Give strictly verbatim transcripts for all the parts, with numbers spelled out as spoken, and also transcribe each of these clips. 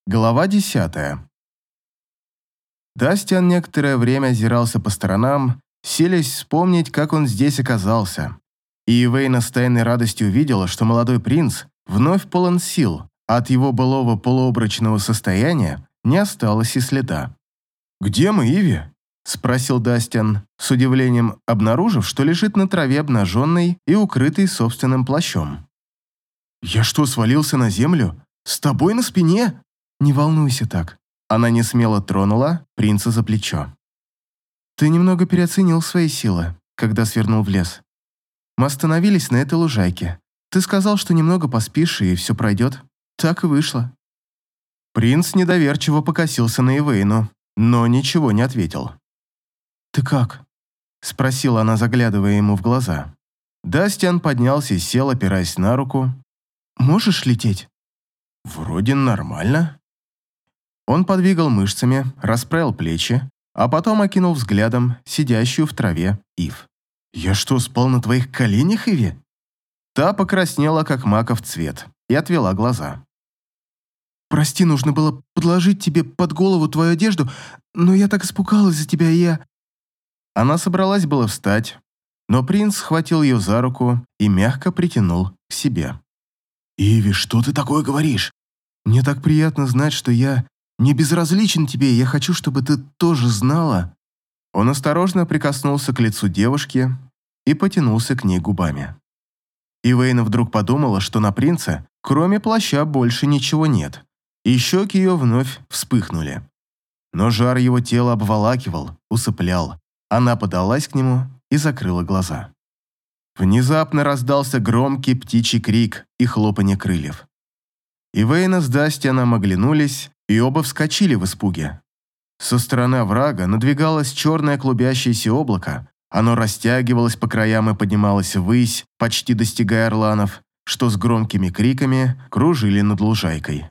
Глава десятая. Дастиан некоторое время озирался по сторонам, селись вспомнить, как он здесь оказался. И Ивейна с тайной радостью увидела, что молодой принц вновь полон сил, а от его былого полуобрачного состояния не осталось и следа. «Где мы, Иви?» – спросил Дастиан, с удивлением обнаружив, что лежит на траве обнаженный и укрытый собственным плащом. «Я что, свалился на землю? С тобой на спине?» «Не волнуйся так». Она несмело тронула принца за плечо. «Ты немного переоценил свои силы, когда свернул в лес. Мы остановились на этой лужайке. Ты сказал, что немного поспишь, и все пройдет. Так и вышло». Принц недоверчиво покосился на Ивейну, но ничего не ответил. «Ты как?» – спросила она, заглядывая ему в глаза. Дастиан поднялся и сел, опираясь на руку. «Можешь лететь?» «Вроде нормально». Он подвигал мышцами, расправил плечи, а потом окинул взглядом сидящую в траве Ив. «Я что, спал на твоих коленях, Иви?» Та покраснела, как маков цвет, и отвела глаза. «Прости, нужно было подложить тебе под голову твою одежду, но я так испугалась за тебя, и я...» Она собралась было встать, но принц схватил ее за руку и мягко притянул к себе. «Иви, что ты такое говоришь? Мне так приятно знать, что я не безразличен тебе, и я хочу, чтобы ты тоже знала». Он осторожно прикоснулся к лицу девушки и потянулся к ней губами. Ивейна вдруг подумала, что на принце, кроме плаща, больше ничего нет, и щеки ее вновь вспыхнули. Но жар его тела обволакивал, усыплял. Она подалась к нему и закрыла глаза. Внезапно раздался громкий птичий крик и хлопанье крыльев. Ивейна с Дастианом оглянулись, и оба вскочили в испуге. Со стороны оврага надвигалось черное клубящееся облако. Оно растягивалось по краям и поднималось ввысь, почти достигая орланов, что с громкими криками кружили над лужайкой.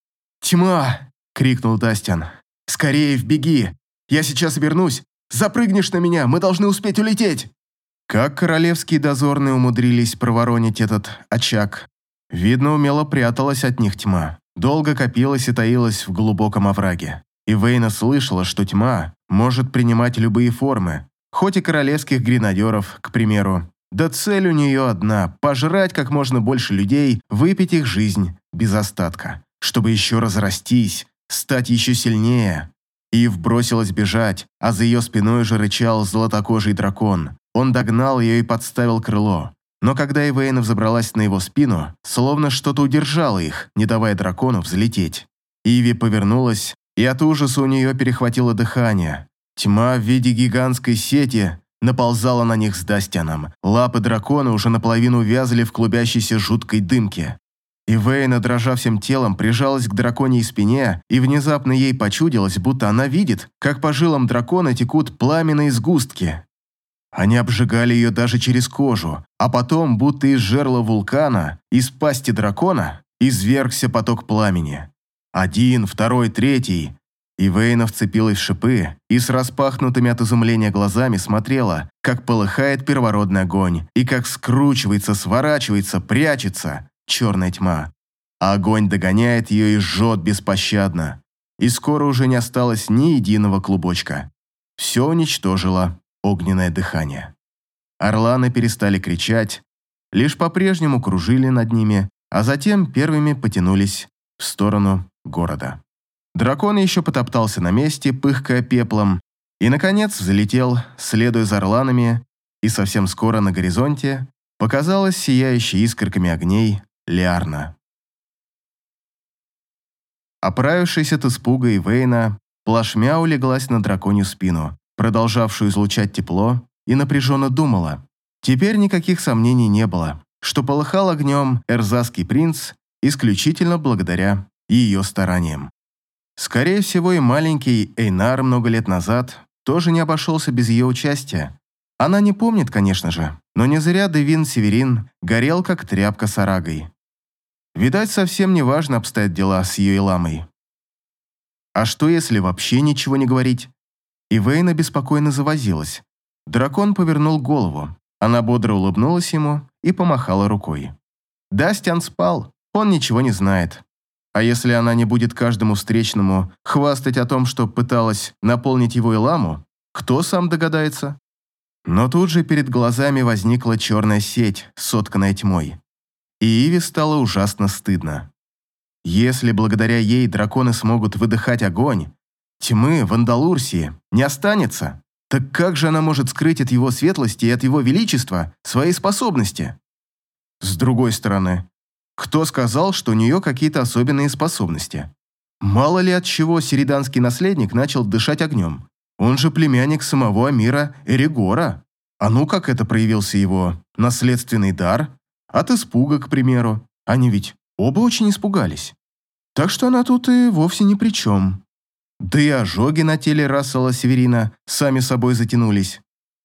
«Тьма!» — крикнул Дастиан. «Скорее вбеги! Я сейчас вернусь! Запрыгнешь на меня! Мы должны успеть улететь!» Как королевские дозорные умудрились проворонить этот очаг? Видно, умело пряталась от них тьма. Долго копилась и таилась в глубоком овраге. Ивейна слышала, что тьма может принимать любые формы, хоть и королевских гренадеров, к примеру. Да цель у нее одна – пожрать как можно больше людей, выпить их жизнь без остатка, чтобы еще разрастись, стать еще сильнее. Ив бросилась бежать, а за ее спиной уже рычал золотокожий дракон. Он догнал ее и подставил крыло. Но когда Ивейна взобралась на его спину, словно что-то удержало их, не давая дракону взлететь. Иви повернулась, и от ужаса у нее перехватило дыхание. Тьма в виде гигантской сети наползала на них с Дастианом. Лапы дракона уже наполовину увязли в клубящейся жуткой дымке. Ивейна, дрожа всем телом, прижалась к драконьей спине, и внезапно ей почудилось, будто она видит, как по жилам дракона текут пламенные сгустки. Они обжигали ее даже через кожу, а потом, будто из жерла вулкана, из пасти дракона, извергся поток пламени. Один, второй, третий. Ивейна вцепилась в шипы и с распахнутыми от изумления глазами смотрела, как полыхает первородный огонь и как скручивается, сворачивается, прячется черная тьма. А огонь догоняет ее и жжет беспощадно. И скоро уже не осталось ни единого клубочка. Все уничтожило огненное дыхание. Орланы перестали кричать, лишь по-прежнему кружили над ними, а затем первыми потянулись в сторону города. Дракон еще потоптался на месте, пыхкая пеплом, и, наконец, взлетел, следуя за орланами, и совсем скоро на горизонте показалась сияющая искорками огней Лиарна. Оправившись от испуга, Ивейна плашмя улеглась на драконью спину, продолжавшую излучать тепло, и напряженно думала. Теперь никаких сомнений не было, что полыхал огнем эрзасский принц исключительно благодаря ее стараниям. Скорее всего, и маленький Эйнар много лет назад тоже не обошелся без ее участия. Она не помнит, конечно же, но не зря Девин Северин горел, как тряпка с арагой. Видать, совсем неважно обстоят дела с ее Иламой. А что, если вообще ничего не говорить? Ивейна беспокойно завозилась. Дракон повернул голову. Она бодро улыбнулась ему и помахала рукой. Дастиан спал, он ничего не знает. А если она не будет каждому встречному хвастать о том, что пыталась наполнить его Иламу, кто сам догадается? Но тут же перед глазами возникла черная сеть, сотканная тьмой. И Иве стало ужасно стыдно. Если благодаря ей драконы смогут выдыхать огонь, тьмы в Андалурсии не останется, так как же она может скрыть от его светлости и от его величества свои способности? С другой стороны, кто сказал, что у нее какие-то особенные способности? Мало ли от чего сириданский наследник начал дышать огнем. Он же племянник самого Амира Эригора. А ну как это проявился его наследственный дар? От испуга, к примеру. Они ведь оба очень испугались. Так что она тут и вовсе ни при чем. Да и ожоги на теле Рассела Северина сами собой затянулись.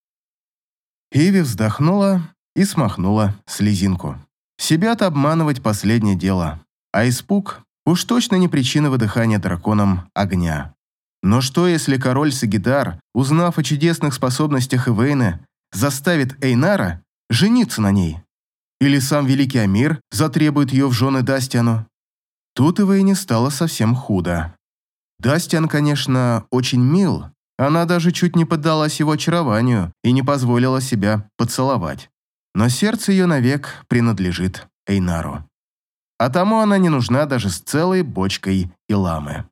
Иви вздохнула и смахнула слезинку. Себя-то обманывать последнее дело, а испуг уж точно не причина выдыхания драконом огня. Но что, если король Сагидар, узнав о чудесных способностях Ивейны, заставит Эйнара жениться на ней? Или сам великий Амир затребует ее в жены Дастиану? Тут Ивейне стало совсем худо. Дастиан, конечно, очень мил, она даже чуть не поддалась его очарованию и не позволила себя поцеловать. Но сердце ее навек принадлежит Эйнару. А тому она не нужна даже с целой бочкой Иламы.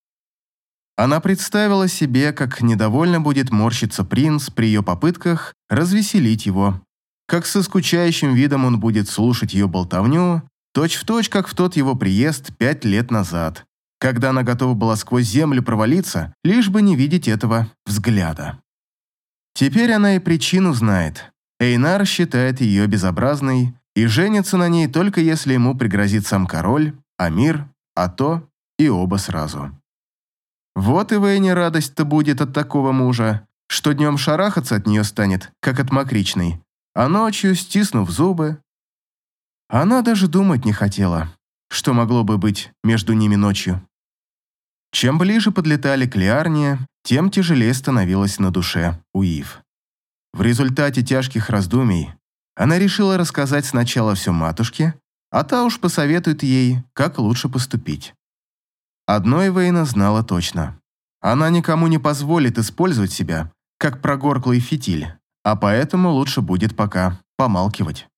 Она представила себе, как недовольно будет морщиться принц при ее попытках развеселить его, как со скучающим видом он будет слушать ее болтовню, точь-в-точь, как в тот его приезд пять лет назад, когда она готова была сквозь землю провалиться, лишь бы не видеть этого взгляда. Теперь она и причину знает. Эйнар считает ее безобразной и женится на ней только если ему пригрозит сам король, Амир, а то и оба сразу. Вот и Вейне радость-то будет от такого мужа, что днем шарахаться от нее станет, как от мокричной, а ночью, стиснув зубы. Она даже думать не хотела, что могло бы быть между ними ночью. Чем ближе подлетали к Лиарне, тем тяжелее становилось на душе у Ив. В результате тяжких раздумий она решила рассказать сначала все матушке, а та уж посоветует ей, как лучше поступить. Одно Ивейна знала точно. Она никому не позволит использовать себя, как прогорклый фитиль, а поэтому лучше будет пока помалкивать.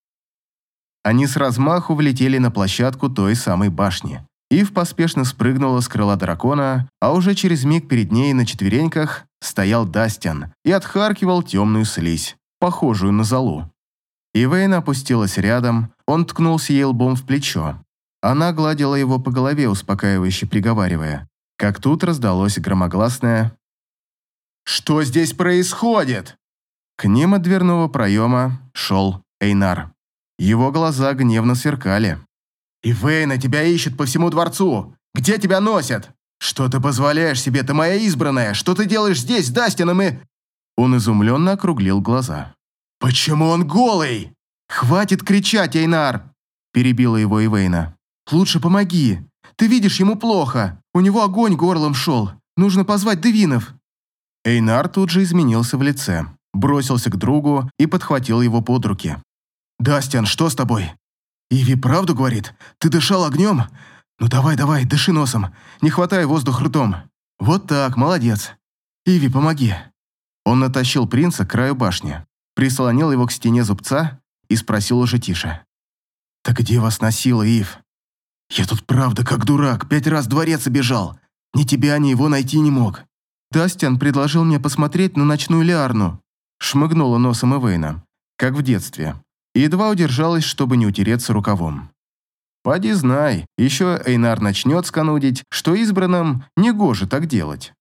Они с размаху влетели на площадку той самой башни. Ив поспешно спрыгнула с крыла дракона, а уже через миг перед ней на четвереньках стоял Дастиан и отхаркивал темную слизь, похожую на золу. Ивейна опустилась рядом, он ткнулся ей лбом в плечо. Она гладила его по голове, успокаивающе приговаривая, как тут раздалось громогласное «Что здесь происходит?» К ним от дверного проема шел Эйнар. Его глаза гневно сверкали. «Ивейна, тебя ищут по всему дворцу! Где тебя носят? Что ты позволяешь себе, ты моя избранная? Что ты делаешь здесь, с Дастином и...» Он изумленно округлил глаза. «Почему он голый?» «Хватит кричать, Эйнар!» Перебила его Ивейна. «Лучше помоги. Ты видишь, ему плохо. У него огонь горлом шел. Нужно позвать Девинов». Эйнар тут же изменился в лице, бросился к другу и подхватил его под руки. «Дастиан, что с тобой?» «Иви правду говорит? Ты дышал огнем? Ну давай, давай, дыши носом. Не хватай воздух ртом. Вот так, молодец. Иви, помоги». Он натащил принца к краю башни, прислонил его к стене зубца и спросил уже тише. «Так где вас носило, Ив?» «Я тут правда как дурак, пять раз в дворец обежал. Ни тебя, ни его найти не мог. Дастиан предложил мне посмотреть на ночную Лиарну». Шмыгнула носом Ивейна, как в детстве, и едва удержалась, чтобы не утереться рукавом. Поди знай, еще Эйнар начнет сканудить, что избранным негоже так делать.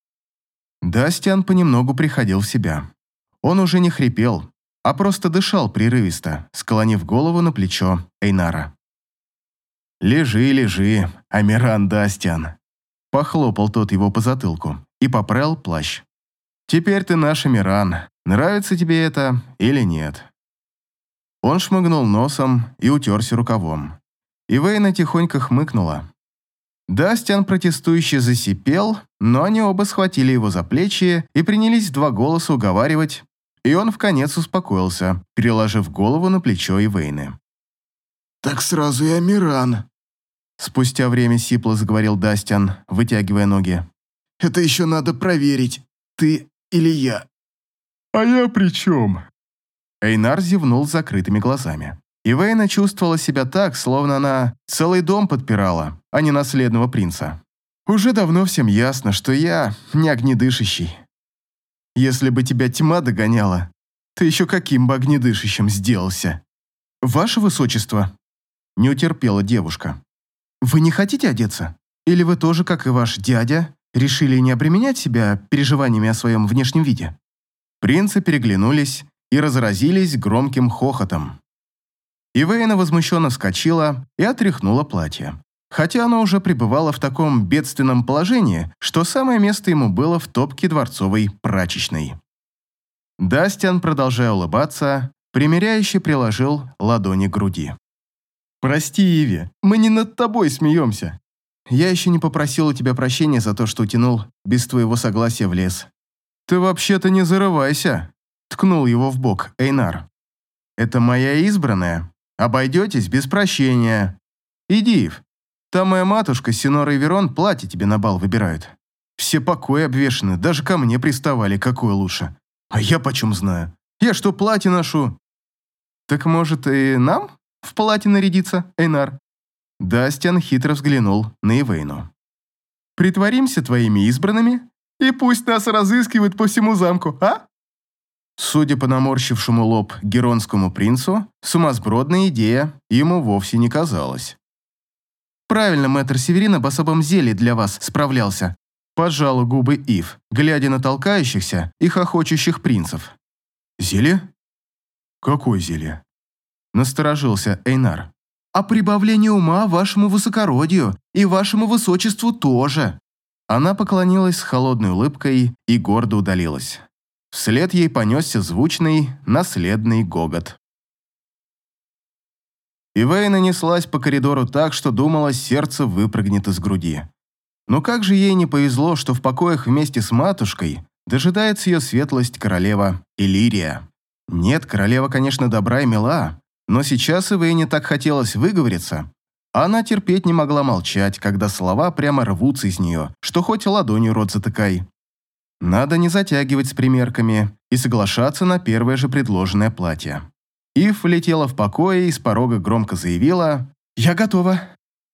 Дастиан понемногу приходил в себя. Он уже не хрипел, а просто дышал прерывисто, склонив голову на плечо Эйнара. «Лежи, лежи, Амиран Дастиан», — похлопал тот его по затылку и поправил плащ. «Теперь ты наш Амиран, нравится тебе это или нет?» Он шмыгнул носом и утерся рукавом. Ивейна тихонько хмыкнула. Дастиан протестующе засипел, но они оба схватили его за плечи и принялись в два голоса уговаривать, и он вконец успокоился, переложив голову на плечо Ивейны. «Так сразу и Амиран», Спустя время сипло заговорил Дастиан, вытягивая ноги. «Это еще надо проверить, ты или я». «А я при чем?» Эйнар зевнул с закрытыми глазами. И Вейна чувствовала себя так, словно она целый дом подпирала, а не наследного принца. «Уже давно всем ясно, что я не огнедышащий. Если бы тебя тьма догоняла, ты еще каким бы огнедышащим сделался?» «Ваше высочество», — не утерпела девушка, — «вы не хотите одеться? Или вы тоже, как и ваш дядя, решили не обременять себя переживаниями о своем внешнем виде?» Принцы переглянулись и разразились громким хохотом. Ивейна возмущенно вскочила и отряхнула платье. Хотя оно уже пребывало в таком бедственном положении, что самое место ему было в топке дворцовой прачечной. Дастиан, продолжая улыбаться, примиряюще приложил ладони к груди. «Прости, Иви, мы не над тобой смеемся. Я еще не попросил у тебя прощения за то, что утянул без твоего согласия в лес. Ты вообще-то не зарывайся», — ткнул его в бок Эйнар. «Это моя избранная. Обойдетесь без прощения. Иди, Ив. Там моя матушка, Синора и Верон, платье тебе на бал выбирают. Все покои обвешаны, даже ко мне приставали, какое лучше. А я почем знаю? Я что, платье ношу?» «Так, может, и нам в платье нарядиться, Эйнар?» Дастиан хитро взглянул на Ивейну. «Притворимся твоими избранными, и пусть нас разыскивают по всему замку, а?» Судя по наморщившему лоб геронскому принцу, сумасбродная идея ему вовсе не казалась. «Правильно, мэтр Северин об особом зелье для вас справлялся», поджал губы Ив, глядя на толкающихся и хохочущих принцев. «Зелье? Какое зелье?» Насторожился Эйнар. «О прибавлении ума вашему высокородию и вашему высочеству тоже». Она поклонилась с холодной улыбкой и гордо удалилась. Вслед ей понесся звучный, наследный гогот. Ивейна неслась по коридору так, что думала, сердце выпрыгнет из груди. Но как же ей не повезло, что в покоях вместе с матушкой дожидается ее светлость королева Иллирия. Нет, королева, конечно, добра и мила, но сейчас Ивейне так хотелось выговориться. Она терпеть не могла молчать, когда слова прямо рвутся из нее, что хоть ладонью рот затыкай. Надо не затягивать с примерками и соглашаться на первое же предложенное платье. Ив влетела в покое и с порога громко заявила: «Я готова».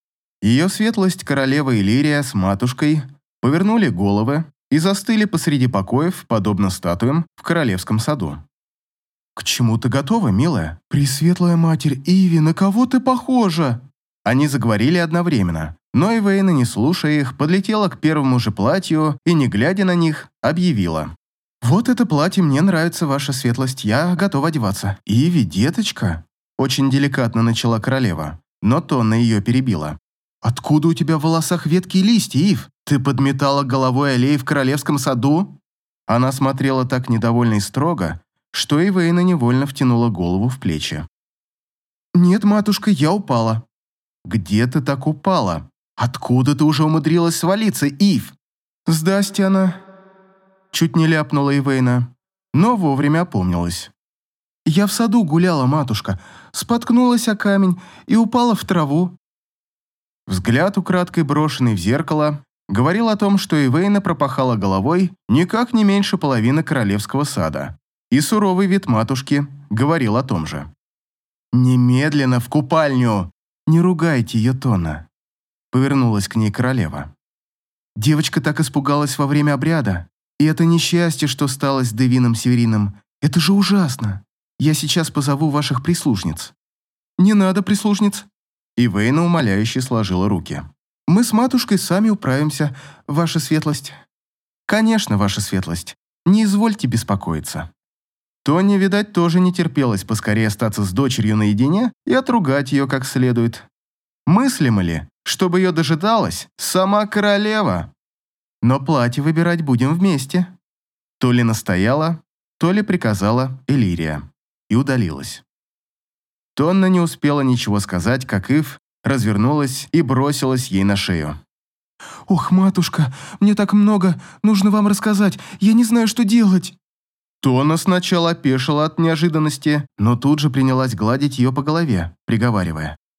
Ее светлость королева Иллирия с матушкой повернули головы и застыли посреди покоев, подобно статуям в королевском саду. «К чему ты готова, милая? Пресветлая матерь Иви, на кого ты похожа?» Они заговорили одновременно, но Ивейна, не слушая их, подлетела к первому же платью и, не глядя на них, объявила: «Вот это платье мне нравится, ваша светлость, я готова одеваться». «Иви, деточка», – очень деликатно начала королева, но Тонна ее перебила. «Откуда у тебя в волосах ветки и листья, Ив? Ты подметала головой аллеи в королевском саду?» Она смотрела так недовольно и строго, что Ивейна невольно втянула голову в плечи. «Нет, матушка, я упала». «Где ты так упала? Откуда ты уже умудрилась свалиться, Ив?» «С Дастиана», — чуть не ляпнула Ивейна, но вовремя опомнилась. «Я в саду гуляла, матушка, споткнулась о камень и упала в траву». Взгляд, украдкой брошенный в зеркало, говорил о том, что Ивейна пропахала головой никак не меньше половины королевского сада, и суровый вид матушки говорил о том же. «Немедленно в купальню! Не ругайте ее, Тонна!» Повернулась к ней королева. «Девочка так испугалась во время обряда, и это несчастье, что стало с Девином Северином. Это же ужасно! Я сейчас позову ваших прислужниц». «Не надо прислужниц!» Ивейна умоляюще сложила руки. «Мы с матушкой сами управимся, ваша светлость». «Конечно, ваша светлость. Не извольте беспокоиться». Тоне, видать, тоже не терпелось поскорее остаться с дочерью наедине и отругать ее как следует. Мыслимо ли, чтобы ее дожидалась сама королева? Но платье выбирать будем вместе. То ли настояла, то ли приказала Иллирия и удалилась. Тонна не успела ничего сказать, как Ив развернулась и бросилась ей на шею. «Ох, матушка, мне так много, нужно вам рассказать, я не знаю, что делать». Тонна сначала опешила от неожиданности, но тут же принялась гладить ее по голове, приговаривая: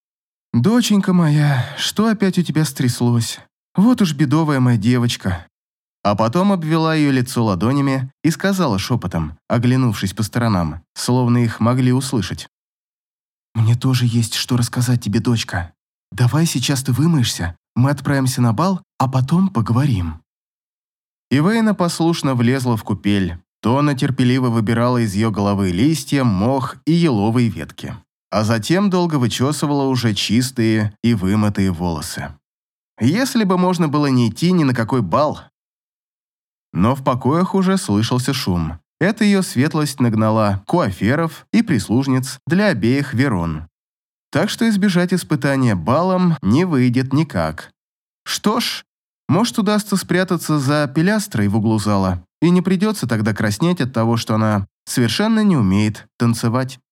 «Доченька моя, что опять у тебя стряслось? Вот уж бедовая моя девочка». А потом обвела ее лицо ладонями и сказала шепотом, оглянувшись по сторонам, словно их могли услышать. «Мне тоже есть что рассказать тебе, дочка. Давай сейчас ты вымоешься, мы отправимся на бал, а потом поговорим». Ивейна послушно влезла в купель. Тона терпеливо выбирала из ее головы листья, мох и еловые ветки. А затем долго вычесывала уже чистые и вымытые волосы. Если бы можно было не идти ни на какой бал. Но в покоях уже слышался шум. Это ее светлость нагнала куаферов и прислужниц для обеих Верон. Так что избежать испытания балом не выйдет никак. Что ж, может, удастся спрятаться за пилястрой в углу зала, и не придется тогда краснеть от того, что она совершенно не умеет танцевать.